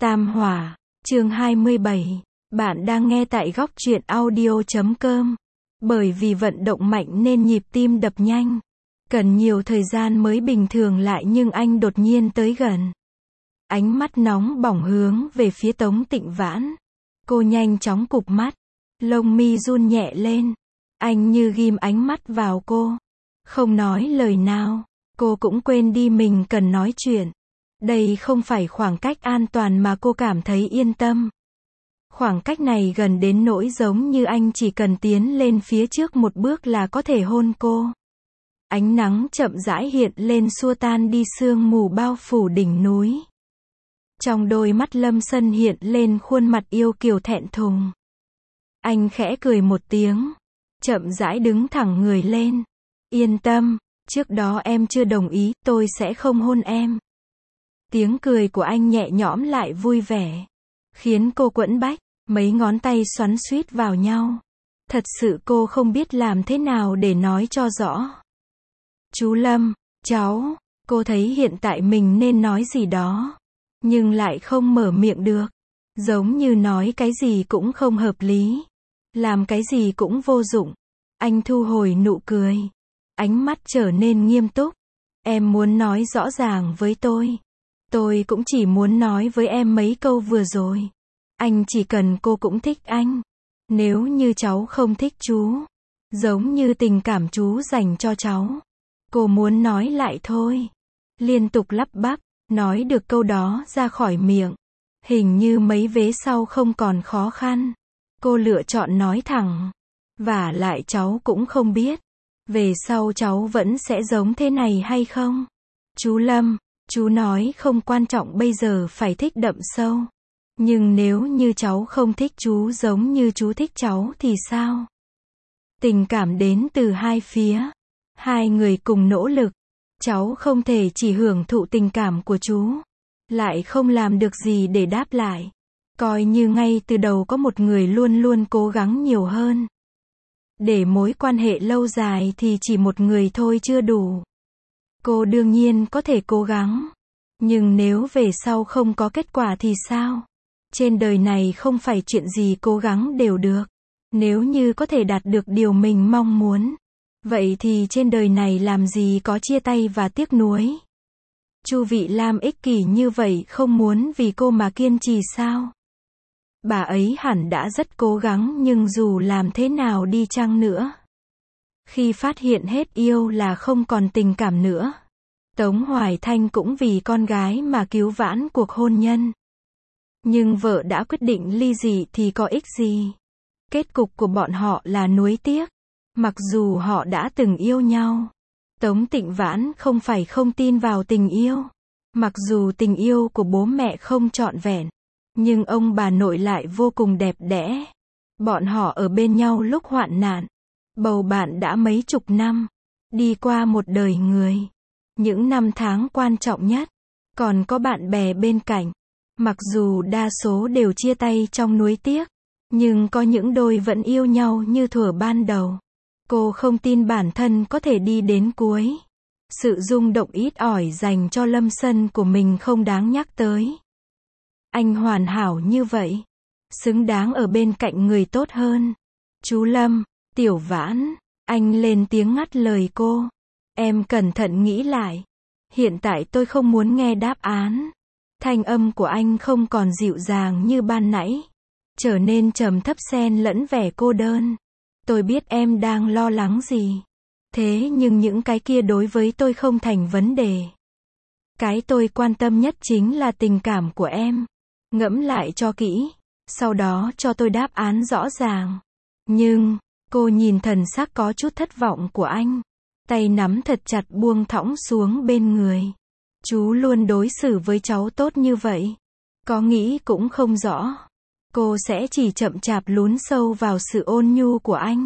Tam Hỏa, chương 27. Bạn đang nghe tại góc truyện audio.com. Bởi vì vận động mạnh nên nhịp tim đập nhanh. Cần nhiều thời gian mới bình thường lại nhưng anh đột nhiên tới gần. Ánh mắt nóng bỏng hướng về phía Tống Tịnh Vãn. Cô nhanh chóng cụp mắt. Lông mi run nhẹ lên. Anh như ghim ánh mắt vào cô. Không nói lời nào. Cô cũng quên đi mình cần nói chuyện. Đây không phải khoảng cách an toàn mà cô cảm thấy yên tâm. Khoảng cách này gần đến nỗi giống như anh chỉ cần tiến lên phía trước một bước là có thể hôn cô. Ánh nắng chậm rãi hiện lên xua tan đi sương mù bao phủ đỉnh núi. Trong đôi mắt Lâm Sân hiện lên khuôn mặt yêu kiều thẹn thùng. Anh khẽ cười một tiếng, chậm rãi đứng thẳng người lên. Yên tâm, trước đó em chưa đồng ý, tôi sẽ không hôn em. Tiếng cười của anh nhẹ nhõm lại vui vẻ, khiến cô quẫn bách, mấy ngón tay xoắn xuýt vào nhau. Thật sự cô không biết làm thế nào để nói cho rõ. Chú Lâm, cháu, cô thấy hiện tại mình nên nói gì đó, nhưng lại không mở miệng được. Giống như nói cái gì cũng không hợp lý, làm cái gì cũng vô dụng. Anh thu hồi nụ cười, ánh mắt trở nên nghiêm túc. Em muốn nói rõ ràng với tôi. Tôi cũng chỉ muốn nói với em mấy câu vừa rồi. Anh chỉ cần cô cũng thích anh. Nếu như cháu không thích chú, giống như tình cảm chú dành cho cháu, cô muốn nói lại thôi. Liên tục lắp bắp, nói được câu đó ra khỏi miệng. Hình như mấy vế sau không còn khó khăn. Cô lựa chọn nói thẳng. Vả lại cháu cũng không biết, về sau cháu vẫn sẽ giống thế này hay không? Chú Lâm, chú nói không quan trọng bây giờ phải thích đậm sâu. Nhưng nếu như cháu không thích chú giống như chú thích cháu thì sao? Tình cảm đến từ hai phía. Hai người cùng nỗ lực. Cháu không thể chỉ hưởng thụ tình cảm của chú, lại không làm được gì để đáp lại. Coi như ngay từ đầu có một người luôn luôn cố gắng nhiều hơn. Để mối quan hệ lâu dài thì chỉ một người thôi chưa đủ. Cô đương nhiên có thể cố gắng. Nhưng nếu về sau không có kết quả thì sao? Trên đời này không phải chuyện gì cố gắng đều được. Nếu như có thể đạt được điều mình mong muốn, vậy thì trên đời này làm gì có chia tay và tiếc nuối? Chu Vị Lam ích kỷ như vậy không muốn vì cô mà kiên trì sao? Bà ấy hẳn đã rất cố gắng nhưng dù làm thế nào đi chăng nữa, khi phát hiện hết yêu là không còn tình cảm nữa. Tống Hoài Thanh cũng vì con gái mà cứu vãn cuộc hôn nhân. Nhưng vợ đã quyết định ly dị thì có ích gì? Kết cục của bọn họ là nuối tiếc. Mặc dù họ đã từng yêu nhau. Tống Tịnh Vãn không phải không tin vào tình yêu. Mặc dù tình yêu của bố mẹ không trọn vẹn, nhưng ông bà nội lại vô cùng đẹp đẽ. Bọn họ ở bên nhau lúc hoạn nạn. Bầu bạn đã mấy chục năm. Đi qua một đời người. Những năm tháng quan trọng nhất. Còn có bạn bè bên cạnh. Mặc dù đa số đều chia tay trong nuối tiếc, nhưng có những đôi vẫn yêu nhau như thuở ban đầu. Cô không tin bản thân có thể đi đến cuối. Sự rung động ít ỏi dành cho Lâm Sân của mình không đáng nhắc tới. Anh hoàn hảo như vậy, xứng đáng ở bên cạnh người tốt hơn. Chú Lâm, Tiểu Vãn, anh lên tiếng ngắt lời cô. Em cẩn thận nghĩ lại. Hiện tại tôi không muốn nghe đáp án. Thanh âm của anh không còn dịu dàng như ban nãy, trở nên trầm thấp xen lẫn vẻ cô đơn. Tôi biết em đang lo lắng gì. Thế nhưng những cái kia đối với tôi không thành vấn đề. Cái tôi quan tâm nhất chính là tình cảm của em. Ngẫm lại cho kỹ, sau đó cho tôi đáp án rõ ràng. Nhưng, cô nhìn thần sắc có chút thất vọng của anh. Tay nắm thật chặt buông thõng xuống bên người. Chú luôn đối xử với cháu tốt như vậy. Có nghĩ cũng không rõ. Cô sẽ chỉ chậm chạp lún sâu vào sự ôn nhu của anh.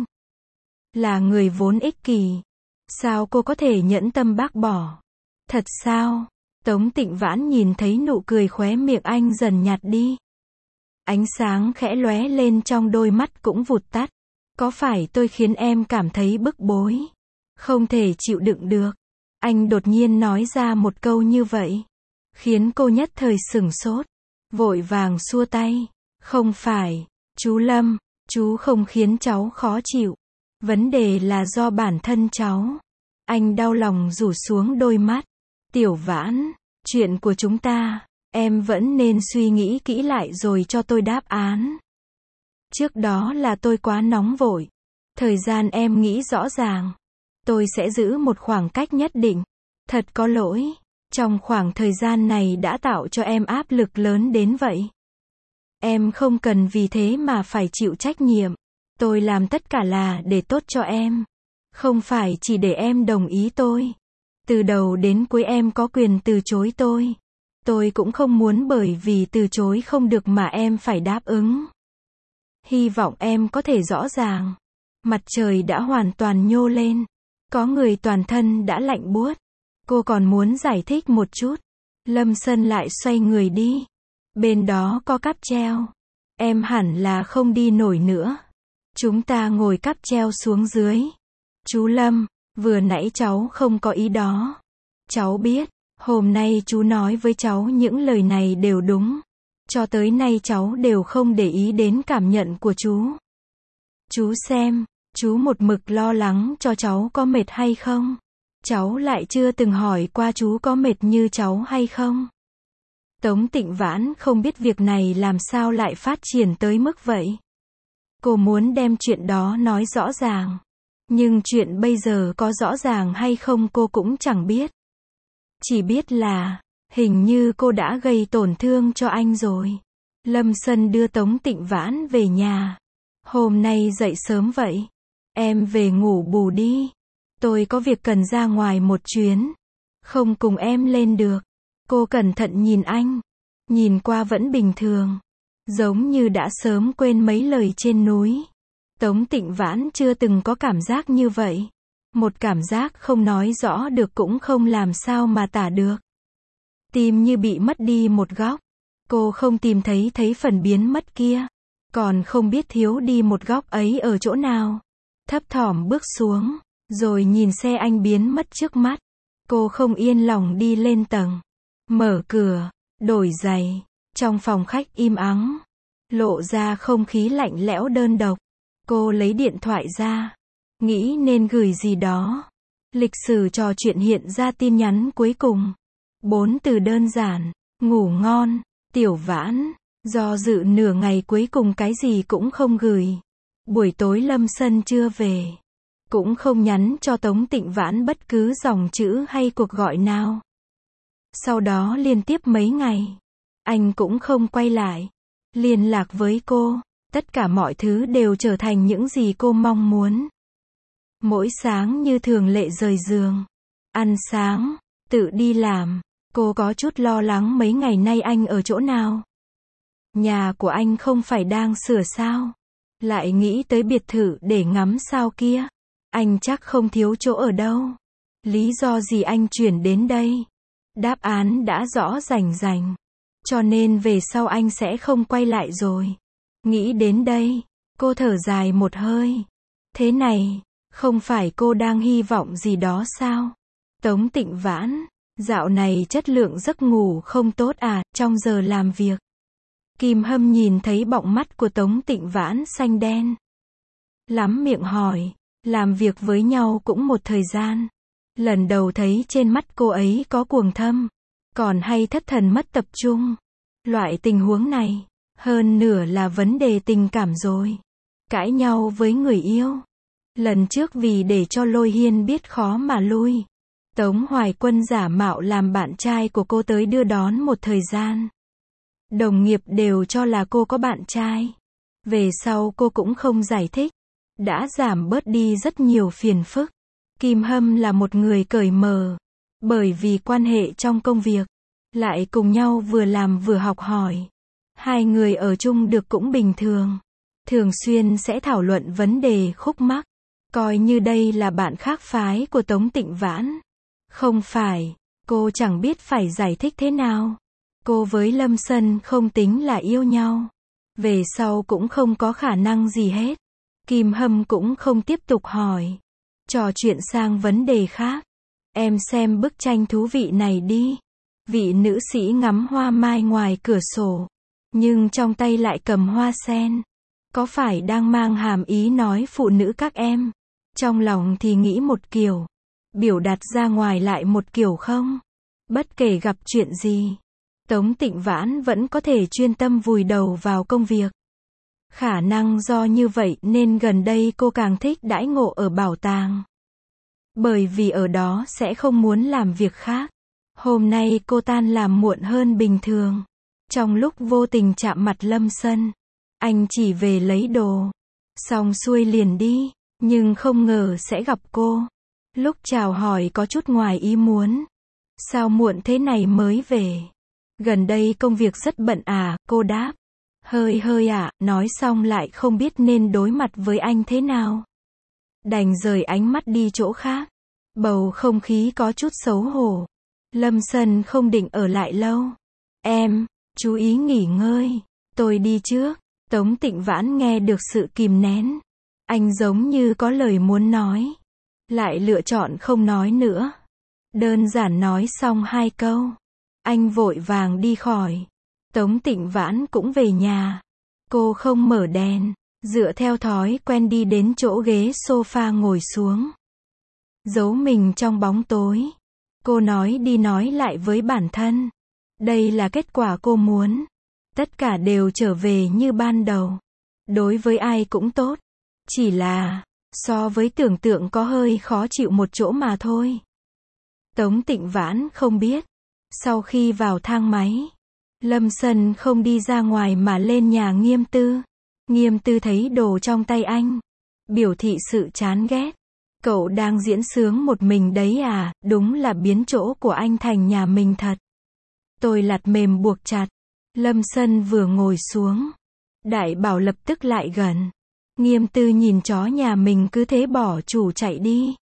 Là người vốn ích kỷ. Sao cô có thể nhẫn tâm bác bỏ? Thật sao? Tống Tịnh Vãn nhìn thấy nụ cười khóe miệng anh dần nhạt đi. Ánh sáng khẽ lóe lên trong đôi mắt cũng vụt tắt. Có phải tôi khiến em cảm thấy bức bối? Không thể chịu đựng được. Anh đột nhiên nói ra một câu như vậy, khiến cô nhất thời sửng sốt. vội vàng xua tay. Không phải, chú Lâm, chú không khiến cháu khó chịu. Vấn đề là do bản thân cháu. Anh đau lòng rủ xuống đôi mắt. Tiểu Vãn, chuyện của chúng ta, em vẫn nên suy nghĩ kỹ lại rồi cho tôi đáp án. Trước đó là tôi quá nóng vội. Thời gian em nghĩ rõ ràng. Tôi sẽ giữ một khoảng cách nhất định. Thật có lỗi. Trong khoảng thời gian này đã tạo cho em áp lực lớn đến vậy. Em không cần vì thế mà phải chịu trách nhiệm. Tôi làm tất cả là để tốt cho em. Không phải chỉ để em đồng ý tôi. Từ đầu đến cuối em có quyền từ chối tôi. Tôi cũng không muốn bởi vì từ chối không được mà em phải đáp ứng. Hy vọng em có thể rõ ràng. Mặt trời đã hoàn toàn nhô lên. Có người toàn thân đã lạnh buốt. Cô còn muốn giải thích một chút. Lâm Sân lại xoay người đi. Bên đó có cáp treo. Em hẳn là không đi nổi nữa. Chúng ta ngồi cáp treo xuống dưới. Chú Lâm, vừa nãy cháu không có ý đó. Cháu biết, hôm nay chú nói với cháu những lời này đều đúng. Cho tới nay cháu đều không để ý đến cảm nhận của chú. Chú xem, chú một mực lo lắng cho cháu có mệt hay không. Cháu lại chưa từng hỏi qua chú có mệt như cháu hay không. Tống Tịnh Vãn không biết việc này làm sao lại phát triển tới mức vậy. Cô muốn đem chuyện đó nói rõ ràng. Nhưng chuyện bây giờ có rõ ràng hay không cô cũng chẳng biết. Chỉ biết là, hình như cô đã gây tổn thương cho anh rồi. Lâm Sân đưa Tống Tịnh Vãn về nhà. Hôm nay dậy sớm vậy. Em về ngủ bù đi. Tôi có việc cần ra ngoài một chuyến. Không cùng em lên được. Cô cẩn thận nhìn anh. Nhìn qua vẫn bình thường. Giống như đã sớm quên mấy lời trên núi. Tống Tịnh Vãn chưa từng có cảm giác như vậy. Một cảm giác không nói rõ được cũng không làm sao mà tả được. Tim như bị mất đi một góc. Cô không tìm thấy phần biến mất kia. Còn không biết thiếu đi một góc ấy ở chỗ nào. Thấp thỏm bước xuống. Rồi nhìn xe anh biến mất trước mắt. Cô không yên lòng đi lên tầng. Mở cửa. Đổi giày. Trong phòng khách im ắng. Lộ ra không khí lạnh lẽo đơn độc. Cô lấy điện thoại ra. Nghĩ nên gửi gì đó. Lịch sử trò chuyện hiện ra tin nhắn cuối cùng. 4 từ đơn giản. Ngủ ngon. Tiểu Vãn. Do dự nửa ngày cuối cùng cái gì cũng không gửi. Buổi tối Lâm Sân chưa về. Cũng không nhắn cho Tống Tịnh Vãn bất cứ dòng chữ hay cuộc gọi nào. Sau đó liên tiếp mấy ngày. Anh cũng không quay lại. Liên lạc với cô. Tất cả mọi thứ đều trở thành những gì cô mong muốn. Mỗi sáng như thường lệ rời giường. Ăn sáng. Tự đi làm. Cô có chút lo lắng mấy ngày nay anh ở chỗ nào. Nhà của anh không phải đang sửa sao. Lại nghĩ tới biệt thự để ngắm sao kia. Anh chắc không thiếu chỗ ở đâu. Lý do gì anh chuyển đến đây? Đáp án đã rõ rành rành. Cho nên về sau anh sẽ không quay lại rồi. Nghĩ đến đây, cô thở dài một hơi. Thế này, không phải cô đang hy vọng gì đó sao? Tống Tịnh Vãn, dạo này chất lượng giấc ngủ không tốt à, trong giờ làm việc. Kim Hâm nhìn thấy bọng mắt của Tống Tịnh Vãn xanh đen. Lắm miệng hỏi, làm việc với nhau cũng một thời gian. Lần đầu thấy trên mắt cô ấy có cuồng thâm. Còn hay thất thần mất tập trung. Loại tình huống này, hơn nửa là vấn đề tình cảm rồi. Cãi nhau với người yêu. Lần trước vì để cho Lôi Hiên biết khó mà lui. Tống Hoài Quân giả mạo làm bạn trai của cô tới đưa đón một thời gian. Đồng nghiệp đều cho là cô có bạn trai. Về sau cô cũng không giải thích. Đã giảm bớt đi rất nhiều phiền phức. Kim Hâm là một người cởi mở. Bởi vì quan hệ trong công việc. Lại cùng nhau vừa làm vừa học hỏi. Hai người ở chung được cũng bình thường. Thường xuyên sẽ thảo luận vấn đề khúc mắc. Coi như đây là bạn khác phái của Tống Tịnh Vãn. Không phải, cô chẳng biết phải giải thích thế nào. Cô với Lâm Sân không tính là yêu nhau. Về sau cũng không có khả năng gì hết. Kim Hâm cũng không tiếp tục hỏi. Trò chuyện sang vấn đề khác. Em xem bức tranh thú vị này đi. Vị nữ sĩ ngắm hoa mai ngoài cửa sổ. nhưng trong tay lại cầm hoa sen. Có phải đang mang hàm ý nói phụ nữ các em? Trong lòng thì nghĩ một kiểu, biểu đạt ra ngoài lại một kiểu không? Bất kể gặp chuyện gì, Tống Tịnh Vãn vẫn có thể chuyên tâm vùi đầu vào công việc. Khả năng do như vậy nên gần đây cô càng thích đãi ngộ ở bảo tàng. Bởi vì ở đó sẽ không muốn làm việc khác. Hôm nay cô tan làm muộn hơn bình thường. Trong lúc vô tình chạm mặt Lâm Sân, anh chỉ về lấy đồ, xong xuôi liền đi, nhưng không ngờ sẽ gặp cô. Lúc chào hỏi có chút ngoài ý muốn. Sao muộn thế này mới về? Gần đây công việc rất bận à, cô đáp. Hơi ạ, nói xong lại không biết nên đối mặt với anh thế nào. Đành rời ánh mắt đi chỗ khác. Bầu không khí có chút xấu hổ. Lâm Sân không định ở lại lâu. Em, chú ý nghỉ ngơi. Tôi đi trước. Tống Tịnh Vãn nghe được sự kìm nén. Anh giống như có lời muốn nói. Lại lựa chọn không nói nữa. Đơn giản nói xong 2 câu. Anh vội vàng đi khỏi. Tống Tịnh Vãn cũng về nhà. Cô không mở đèn. Dựa theo thói quen đi đến chỗ ghế sofa ngồi xuống. Giấu mình trong bóng tối. Cô nói đi nói lại với bản thân. Đây là kết quả cô muốn. Tất cả đều trở về như ban đầu. Đối với ai cũng tốt. Chỉ là, so với tưởng tượng có hơi khó chịu một chỗ mà thôi. Tống Tịnh Vãn không biết. Sau khi vào thang máy, Lâm Sân không đi ra ngoài mà lên nhà Nghiêm Tư. Nghiêm Tư thấy đồ trong tay anh. Biểu thị sự chán ghét. Cậu đang diễn sướng một mình đấy à, đúng là biến chỗ của anh thành nhà mình thật. Tôi lặt mềm buộc chặt. Lâm Sân vừa ngồi xuống. Đại Bảo lập tức lại gần. Nghiêm Tư nhìn chó nhà mình cứ thế bỏ chủ chạy đi.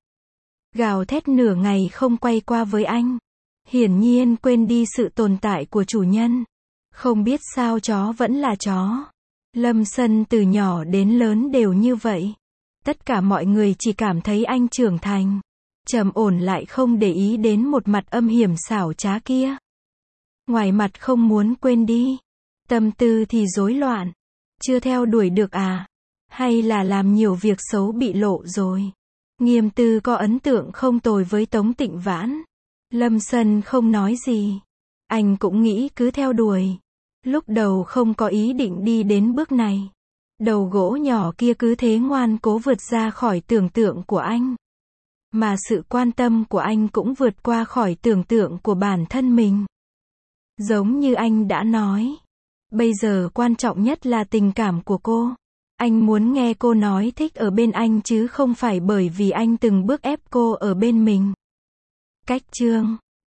Gào thét nửa ngày không quay qua với anh. Hiển nhiên quên đi sự tồn tại của chủ nhân. Không biết sao chó vẫn là chó. Lâm Sân từ nhỏ đến lớn đều như vậy. Tất cả mọi người chỉ cảm thấy anh trưởng thành. Trầm ổn lại không để ý đến một mặt âm hiểm xảo trá kia. Ngoài mặt không muốn quên đi. Tâm tư thì rối loạn. Chưa theo đuổi được à? Hay là làm nhiều việc xấu bị lộ rồi? Nghiêm Tư có ấn tượng không tồi với Tống Tịnh Vãn. Lâm Sân không nói gì. Anh cũng nghĩ cứ theo đuổi. Lúc đầu không có ý định đi đến bước này. Đầu gỗ nhỏ kia cứ thế ngoan cố vượt ra khỏi tưởng tượng của anh. Mà sự quan tâm của anh cũng vượt qua khỏi tưởng tượng của bản thân mình. Giống như anh đã nói. Bây giờ quan trọng nhất là tình cảm của cô. Anh muốn nghe cô nói thích ở bên anh chứ không phải bởi vì anh từng bước ép cô ở bên mình. Cách chương